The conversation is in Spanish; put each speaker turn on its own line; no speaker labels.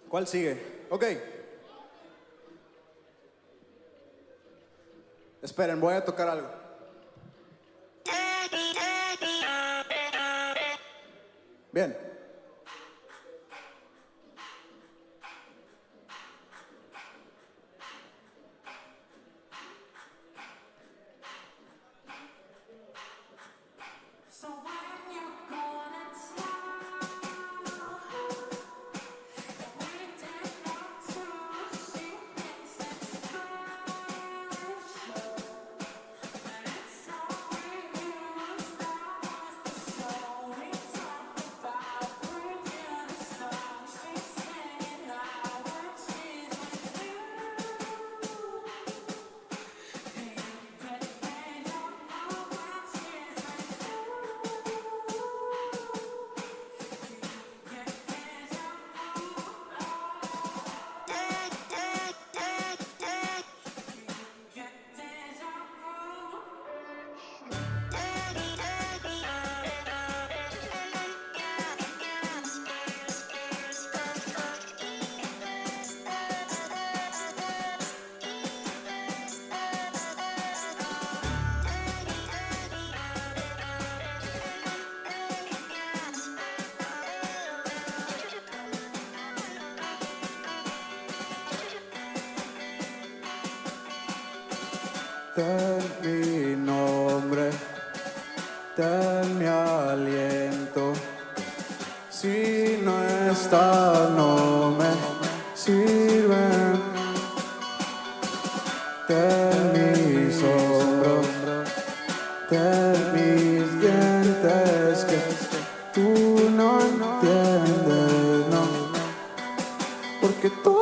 ¿Cuál sigue? Ok. Esperen, voy a tocar algo. Bien. Ten mi nombre, ten mi aliento. Si no estás, no me sirven. Ten mis hombros, ten mis dientes que tú no entiendes, no. Porque tú